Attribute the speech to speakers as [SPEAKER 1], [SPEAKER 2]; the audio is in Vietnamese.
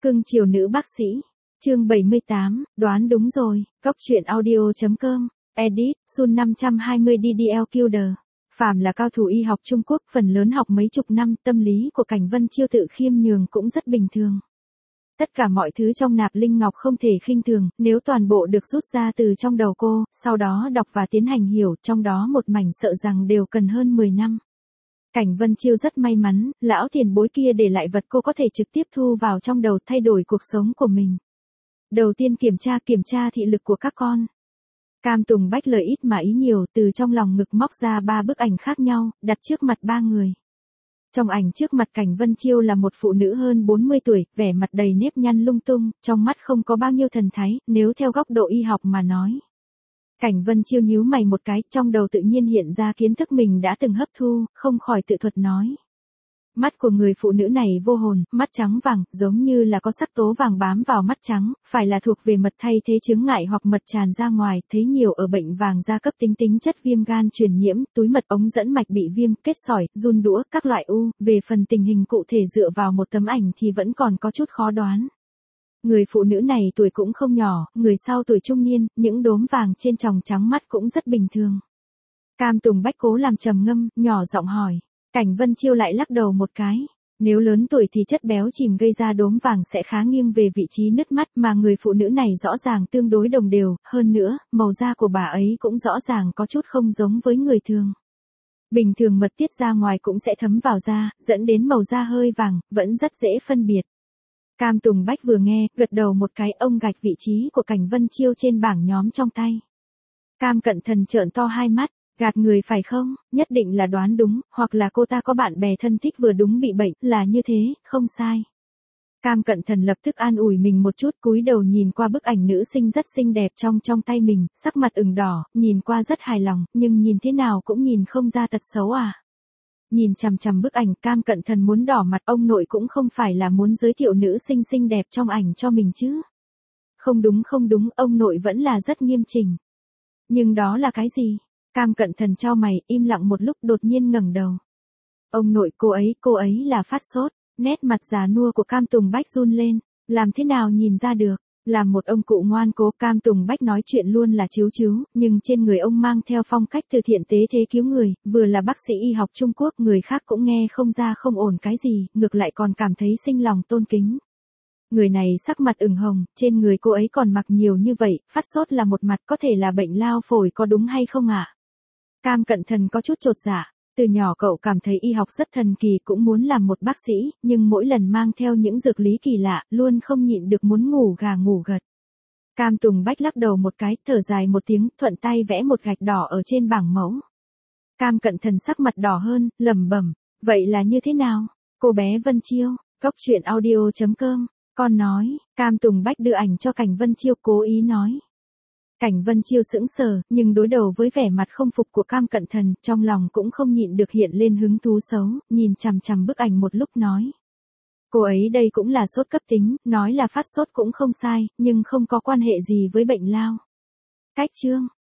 [SPEAKER 1] Cưng chiều nữ bác sĩ. Chương 78, đoán đúng rồi. Góc truyện audio.com. Edit, Sun 520 DDL Killer. Phàm là cao thủ y học Trung Quốc, phần lớn học mấy chục năm, tâm lý của Cảnh Vân Chiêu tự khiêm nhường cũng rất bình thường. Tất cả mọi thứ trong nạp linh ngọc không thể khinh thường, nếu toàn bộ được rút ra từ trong đầu cô, sau đó đọc và tiến hành hiểu, trong đó một mảnh sợ rằng đều cần hơn 10 năm. Cảnh Vân Chiêu rất may mắn, lão tiền bối kia để lại vật cô có thể trực tiếp thu vào trong đầu, thay đổi cuộc sống của mình. Đầu tiên kiểm tra thị lực của các con. Cam Tùng Bách lời ít mà ý nhiều, từ trong lòng ngực móc ra 3 bức ảnh khác nhau, đặt trước mặt 3 người. Trong ảnh trước mặt Cảnh Vân Chiêu là một phụ nữ hơn 40 tuổi, vẻ mặt đầy nếp nhăn lung tung, trong mắt không có bao nhiêu thần thái, nếu theo góc độ y học mà nói. Cảnh Vân Chiêu nhíu mày một cái, trong đầu tự nhiên hiện ra kiến thức mình đã từng hấp thu, không khỏi tự thuật nói. Mắt của người phụ nữ này vô hồn, mắt trắng vàng, giống như là có sắc tố vàng bám vào mắt trắng, phải là thuộc về mật thay thế chứng ngại hoặc mật tràn ra ngoài, thấy nhiều ở bệnh vàng da cấp tính chất viêm gan truyền nhiễm, túi mật ống dẫn mạch bị viêm, kết sỏi, run đũa, các loại u, về phần tình hình cụ thể dựa vào một tấm ảnh thì vẫn còn có chút khó đoán. Người phụ nữ này tuổi cũng không nhỏ, người sau tuổi trung niên, những đốm vàng trên tròng trắng mắt cũng rất bình thường. Cam Tùng Bách cố làm trầm ngâm, nhỏ giọng hỏi. Cảnh Vân Chiêu lại lắc đầu một cái. Nếu lớn tuổi thì chất béo chìm gây ra đốm vàng sẽ khá nghiêng về vị trí nứt mắt, mà người phụ nữ này rõ ràng tương đối đồng đều, hơn nữa, màu da của bà ấy cũng rõ ràng có chút không giống với người thường. Bình thường mật tiết ra ngoài cũng sẽ thấm vào da, dẫn đến màu da hơi vàng, vẫn rất dễ phân biệt. Cam Tùng Bách vừa nghe, gật đầu một cái, ông gạch vị trí của Cảnh Vân Chiêu trên bảng nhóm trong tay. Cam Cận Thần trợn to hai mắt. Gạt người phải không, nhất định là đoán đúng, hoặc là cô ta có bạn bè thân thích vừa đúng bị bệnh, là như thế, không sai. Cam Cận Thần lập tức an ủi mình một chút, cúi đầu nhìn qua bức ảnh nữ sinh rất xinh đẹp trong tay mình, sắc mặt ửng đỏ, nhìn qua rất hài lòng, nhưng nhìn thế nào cũng nhìn không ra tật xấu à. Nhìn chằm chằm bức ảnh, Cam Cận Thần muốn đỏ mặt, ông nội cũng không phải là muốn giới thiệu nữ sinh xinh đẹp trong ảnh cho mình chứ. Không đúng, ông nội vẫn là rất nghiêm chỉnh. Nhưng đó là cái gì? Cam Cận Thần chau mày, im lặng một lúc, đột nhiên ngẩng đầu. Ông nội, cô ấy là phát sốt. Nét mặt già nua của Cam Tùng Bách run lên, làm thế nào nhìn ra được, làm một ông cụ ngoan cố. Cam Tùng Bách nói chuyện luôn là chíu, nhưng trên người ông mang theo phong cách từ thiện tế thế cứu người, vừa là bác sĩ y học Trung Quốc, người khác cũng nghe không ra không ổn cái gì, ngược lại còn cảm thấy sinh lòng tôn kính. Người này sắc mặt ửng hồng, trên người cô ấy còn mặc nhiều như vậy, phát sốt là một mặt, có thể là bệnh lao phổi có đúng hay không ạ? Cam Cận Thần có chút chột dạ, từ nhỏ cậu cảm thấy y học rất thần kỳ, cũng muốn làm một bác sĩ, nhưng mỗi lần mang theo những dược lý kỳ lạ, luôn không nhịn được muốn ngủ gà ngủ gật. Cam Tùng Bách lắc đầu một cái, thở dài một tiếng, thuận tay vẽ một gạch đỏ ở trên bảng mẫu. Cam Cận Thần sắc mặt đỏ hơn, lẩm bẩm, vậy là như thế nào? Cô bé Vân Chiêu, góc truyện audio.com, con nói. Cam Tùng Bách đưa ảnh cho Cảnh Vân Chiêu, cố ý nói. Cảnh Vân Chiêu sững sờ, nhưng đối đầu với vẻ mặt không phục của Cam Cận Thần, trong lòng cũng không nhịn được hiện lên hứng thú xấu, nhìn chằm chằm bức ảnh một lúc nói. Cô ấy đây cũng là sốt cấp tính, nói là phát sốt cũng không sai, nhưng không có quan hệ gì với bệnh lao. Cách chương.